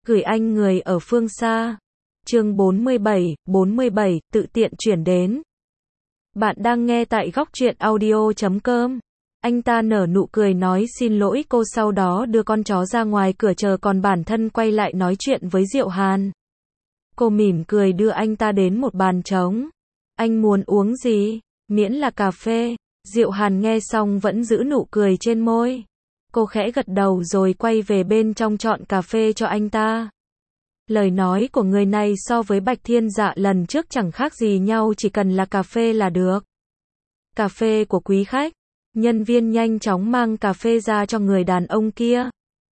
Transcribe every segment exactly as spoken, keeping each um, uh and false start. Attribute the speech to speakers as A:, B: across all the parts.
A: Gửi anh người ở phương xa. Chương bốn mươi bảy, bốn mươi bảy, tự tiện chuyển đến. Bạn đang nghe tại góc truyện audio chấm com. Anh ta nở nụ cười nói xin lỗi cô, sau đó đưa con chó ra ngoài cửa chờ, còn bản thân quay lại nói chuyện với Diệu Hàn. Cô mỉm cười đưa anh ta đến một bàn trống. Anh muốn uống gì? Miễn là cà phê. Diệu Hàn nghe xong vẫn giữ nụ cười trên môi. Cô khẽ gật đầu rồi quay về bên trong chọn cà phê cho anh ta. Lời nói của người này so với Bạch Thiên Dạ lần trước chẳng khác gì nhau, chỉ cần là cà phê là được. Cà phê của quý khách. Nhân viên nhanh chóng mang cà phê ra cho người đàn ông kia.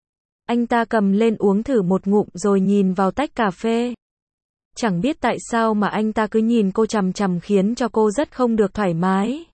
A: Anh ta cầm lên uống thử một ngụm rồi nhìn vào tách cà phê. Chẳng biết tại sao mà anh ta cứ nhìn cô chằm chằm khiến cho cô rất không được thoải mái.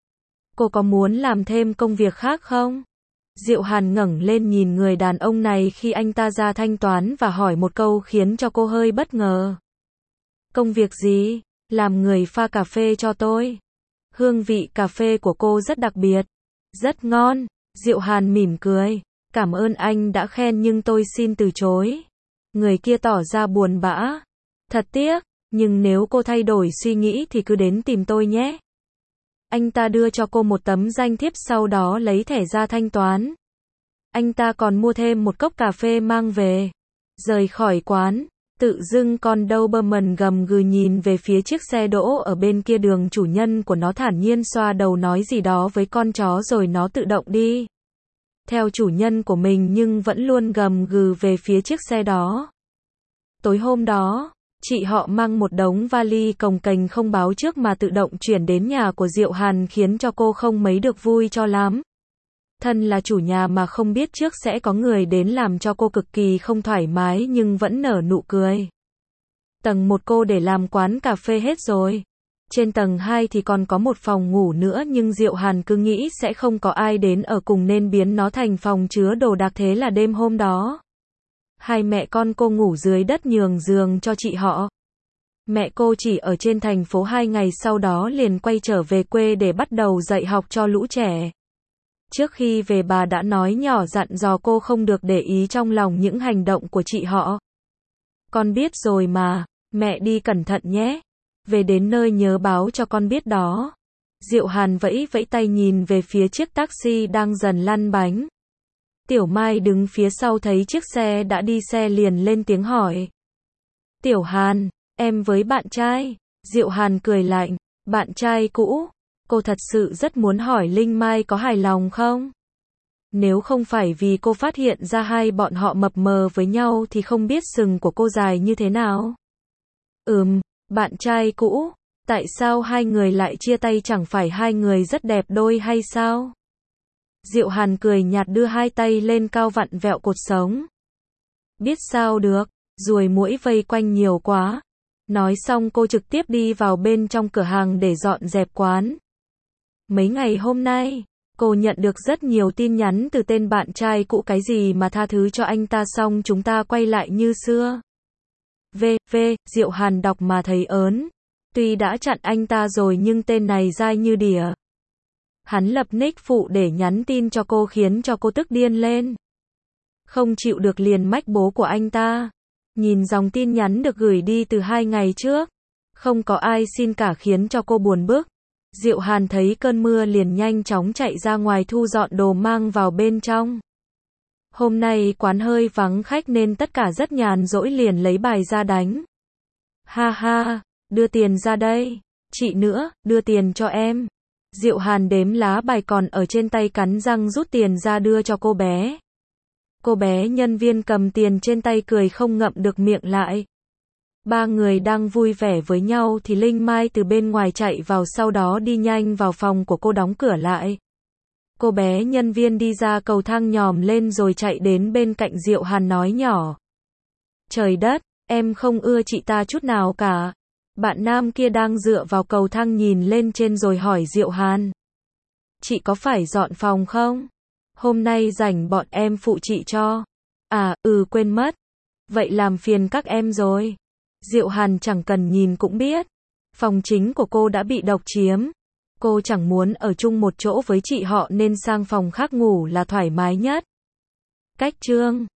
A: Cô có muốn làm thêm công việc khác không? Diệu Hàn ngẩng lên nhìn người đàn ông này khi anh ta ra thanh toán và hỏi một câu khiến cho cô hơi bất ngờ. Công việc gì? Làm người pha cà phê cho tôi. Hương vị cà phê của cô rất đặc biệt. Rất ngon. Diệu Hàn mỉm cười. Cảm ơn anh đã khen nhưng tôi xin từ chối. Người kia tỏ ra buồn bã. Thật tiếc, nhưng nếu cô thay đổi suy nghĩ thì cứ đến tìm tôi nhé. Anh ta đưa cho cô một tấm danh thiếp, sau đó lấy thẻ ra thanh toán. Anh ta còn mua thêm một cốc cà phê mang về. Rời khỏi quán, tự dưng con Doberman gầm gừ nhìn về phía chiếc xe đỗ ở bên kia đường, chủ nhân của nó thản nhiên xoa đầu nói gì đó với con chó rồi nó tự động đi theo chủ nhân của mình, nhưng vẫn luôn gầm gừ về phía chiếc xe đó. Tối hôm đó, chị họ mang một đống vali cồng kềnh không báo trước mà tự động chuyển đến nhà của Diệu Hàn, khiến cho cô không mấy được vui cho lắm. Thân là chủ nhà mà không biết trước sẽ có người đến làm cho cô cực kỳ không thoải mái, nhưng vẫn nở nụ cười. Tầng một cô để làm quán cà phê hết rồi. Trên tầng hai thì còn có một phòng ngủ nữa, nhưng Diệu Hàn cứ nghĩ sẽ không có ai đến ở cùng nên biến nó thành phòng chứa đồ đạc. Thế là đêm hôm đó, hai mẹ con cô ngủ dưới đất nhường giường cho chị họ. Mẹ cô chỉ ở trên thành phố hai ngày, sau đó liền quay trở về quê để bắt đầu dạy học cho lũ trẻ. Trước khi về, bà đã nói nhỏ dặn dò cô không được để ý trong lòng những hành động của chị họ. Con biết rồi mà, mẹ đi cẩn thận nhé. Về đến nơi nhớ báo cho con biết đó. Diệu Hàn vẫy vẫy tay nhìn về phía chiếc taxi đang dần lăn bánh. Tiểu Mai đứng phía sau thấy chiếc xe đã đi xe liền lên tiếng hỏi. Tiểu Hàn, em với bạn trai? Diệu Hàn cười lạnh. Bạn trai cũ? Cô thật sự rất muốn hỏi Linh Mai có hài lòng không? Nếu không phải vì cô phát hiện ra hai bọn họ mập mờ với nhau thì không biết sừng của cô dài như thế nào. Ừm, bạn trai cũ. Tại sao hai người lại chia tay, chẳng phải hai người rất đẹp đôi hay sao? Diệu Hàn cười nhạt đưa hai tay lên cao vặn vẹo cột sống. Biết sao được, ruồi muỗi vây quanh nhiều quá. Nói xong cô trực tiếp đi vào bên trong cửa hàng để dọn dẹp quán. Mấy ngày hôm nay, cô nhận được rất nhiều tin nhắn từ tên bạn trai cũ, cái gì mà tha thứ cho anh ta xong chúng ta quay lại như xưa. V, V, Diệu Hàn đọc mà thấy ớn. Tuy đã chặn anh ta rồi nhưng tên này dai như đỉa. Hắn lập nick phụ để nhắn tin cho cô khiến cho cô tức điên lên. Không chịu được liền mách bố của anh ta. Nhìn dòng tin nhắn được gửi đi từ hai ngày trước. Không có ai xin cả khiến cho cô buồn bực. Diệu Hàn thấy cơn mưa liền nhanh chóng chạy ra ngoài thu dọn đồ mang vào bên trong. Hôm nay quán hơi vắng khách nên tất cả rất nhàn rỗi, liền lấy bài ra đánh. Ha ha, đưa tiền ra đây. Chị nữa, đưa tiền cho em. Diệu Hàn đếm lá bài còn ở trên tay, cắn răng rút tiền ra đưa cho cô bé. Cô bé nhân viên cầm tiền trên tay cười không ngậm được miệng lại. Ba người đang vui vẻ với nhau thì Linh Mai từ bên ngoài chạy vào, sau đó đi nhanh vào phòng của cô đóng cửa lại. Cô bé nhân viên đi ra cầu thang nhòm lên rồi chạy đến bên cạnh Diệu Hàn nói nhỏ. Trời đất, em không ưa chị ta chút nào cả. Bạn nam kia đang dựa vào cầu thang nhìn lên trên rồi hỏi Diệu Hàn. Chị có phải dọn phòng không? Hôm nay rảnh bọn em phụ chị cho. À, ừ quên mất. Vậy làm phiền các em rồi. Diệu Hàn chẳng cần nhìn cũng biết. Phòng chính của cô đã bị độc chiếm. Cô chẳng muốn ở chung một chỗ với chị họ nên sang phòng khác ngủ là thoải mái nhất. Cách chương